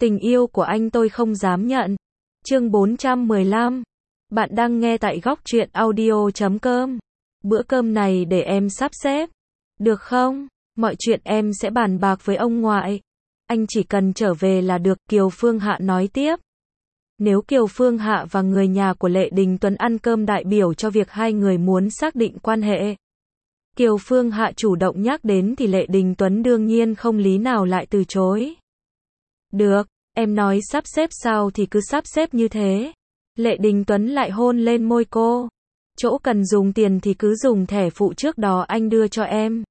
Tình yêu của anh tôi không dám nhận. Chương 415. Bạn đang nghe tại góc truyện audio.com. Bữa cơm này để em sắp xếp. Được không? Mọi chuyện em sẽ bàn bạc với ông ngoại. Anh chỉ cần trở về là được, Kiều Phương Hạ nói tiếp. Nếu Kiều Phương Hạ và người nhà của Lệ Đình Tuấn ăn cơm đại biểu cho việc hai người muốn xác định quan hệ. Kiều Phương Hạ chủ động nhắc đến thì Lệ Đình Tuấn đương nhiên không lý nào lại từ chối. Được, em nói sắp xếp sao thì cứ sắp xếp như thế. Lệ Đình Tuấn lại hôn lên môi cô. Chỗ cần dùng tiền thì cứ dùng thẻ phụ trước đó anh đưa cho em.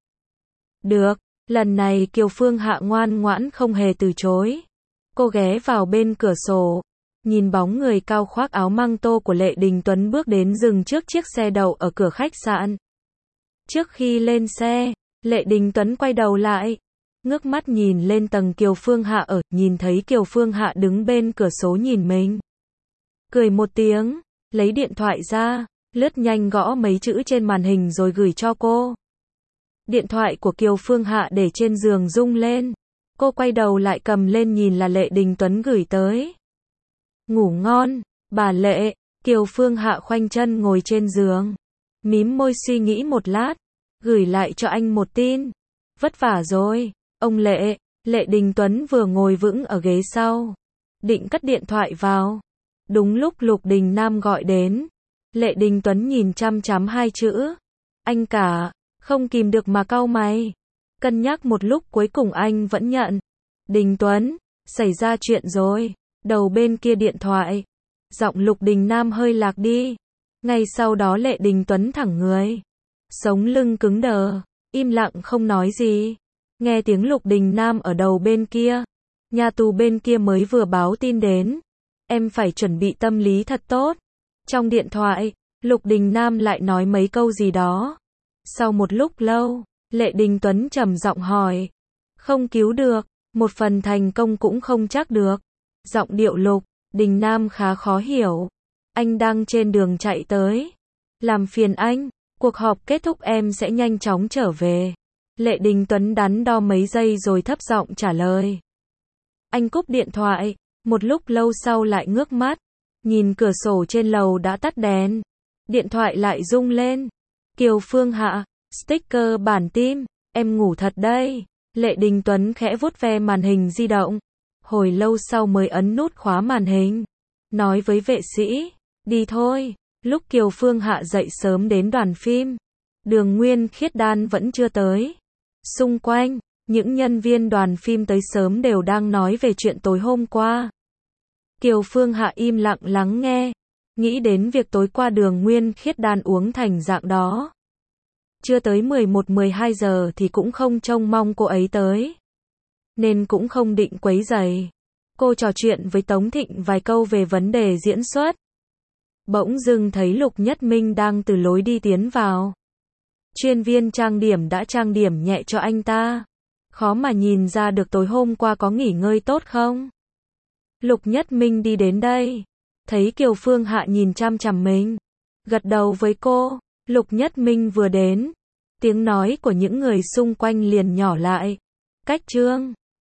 Được, lần này Kiều Phương Hạ ngoan ngoãn không hề từ chối. Cô ghé vào bên cửa sổ, nhìn bóng người cao khoác áo măng tô của Lệ Đình Tuấn bước đến dừng trước chiếc xe đậu ở cửa khách sạn. Trước khi lên xe, Lệ Đình Tuấn quay đầu lại, ngước mắt nhìn lên tầng Kiều Phương Hạ ở, nhìn thấy Kiều Phương Hạ đứng bên cửa sổ nhìn mình. Cười một tiếng, lấy điện thoại ra, lướt nhanh gõ mấy chữ trên màn hình rồi gửi cho cô. Điện thoại của Kiều Phương Hạ để trên giường rung lên. Cô quay đầu lại cầm lên nhìn là Lệ Đình Tuấn gửi tới. Ngủ ngon, bà Lệ. Kiều Phương Hạ khoanh chân ngồi trên giường, mím môi suy nghĩ một lát, gửi lại cho anh một tin. Vất vả rồi, ông Lệ. Lệ Đình Tuấn vừa ngồi vững ở ghế sau, định cất điện thoại vào. Đúng lúc Lục Đình Nam gọi đến. Lệ Đình Tuấn nhìn chăm chăm hai chữ anh cả, không kìm được mà cau mày. Cân nhắc một lúc cuối cùng anh vẫn nhận. Đình Tuấn, xảy ra chuyện rồi. Đầu bên kia điện thoại, giọng Lục Đình Nam hơi lạc đi. Ngay sau đó Lệ Đình Tuấn thẳng người, sống lưng cứng đờ, im lặng không nói gì. Nghe tiếng Lục Đình Nam ở đầu bên kia. Nhà tù bên kia mới vừa báo tin đến. Em phải chuẩn bị tâm lý thật tốt. Trong điện thoại, Lục Đình Nam lại nói mấy câu gì đó. Sau một lúc lâu, Lệ Đình Tuấn trầm giọng hỏi. Không cứu được, một phần thành công cũng không chắc được. Giọng điệu Lục Đình Nam khá khó hiểu. Anh đang trên đường chạy tới. Làm phiền anh, cuộc họp kết thúc em sẽ nhanh chóng trở về. Lệ Đình Tuấn đắn đo mấy giây rồi thấp giọng trả lời. Anh cúp điện thoại, một lúc lâu sau lại ngước mắt, nhìn cửa sổ trên lầu đã tắt đèn. Điện thoại lại rung lên. Kiều Phương Hạ, sticker bản tim, em ngủ thật đây. Lệ Đình Tuấn khẽ vuốt ve màn hình di động. Hồi lâu sau mới ấn nút khóa màn hình. Nói với vệ sĩ, đi thôi. Lúc Kiều Phương Hạ dậy sớm đến đoàn phim, Đường Nguyên Khiết Đan vẫn chưa tới. Xung quanh, những nhân viên đoàn phim tới sớm đều đang nói về chuyện tối hôm qua. Kiều Phương Hạ im lặng lắng nghe, nghĩ đến việc tối qua Đường Nguyên Khiết Đan uống thành dạng đó. Chưa tới 11-12 giờ thì cũng không trông mong cô ấy tới, nên cũng không định quấy rầy. Cô trò chuyện với Tống Thịnh vài câu về vấn đề diễn xuất. Bỗng dưng thấy Lục Nhất Minh đang từ lối đi tiến vào. Chuyên viên trang điểm đã trang điểm nhẹ cho anh ta. Khó mà nhìn ra được tối hôm qua có nghỉ ngơi tốt không? Lục Nhất Minh đi đến đây, thấy Kiều Phương Hạ nhìn chăm chằm mình, gật đầu với cô. Lục Nhất Minh vừa đến, tiếng nói của những người xung quanh liền nhỏ lại. Cách Trương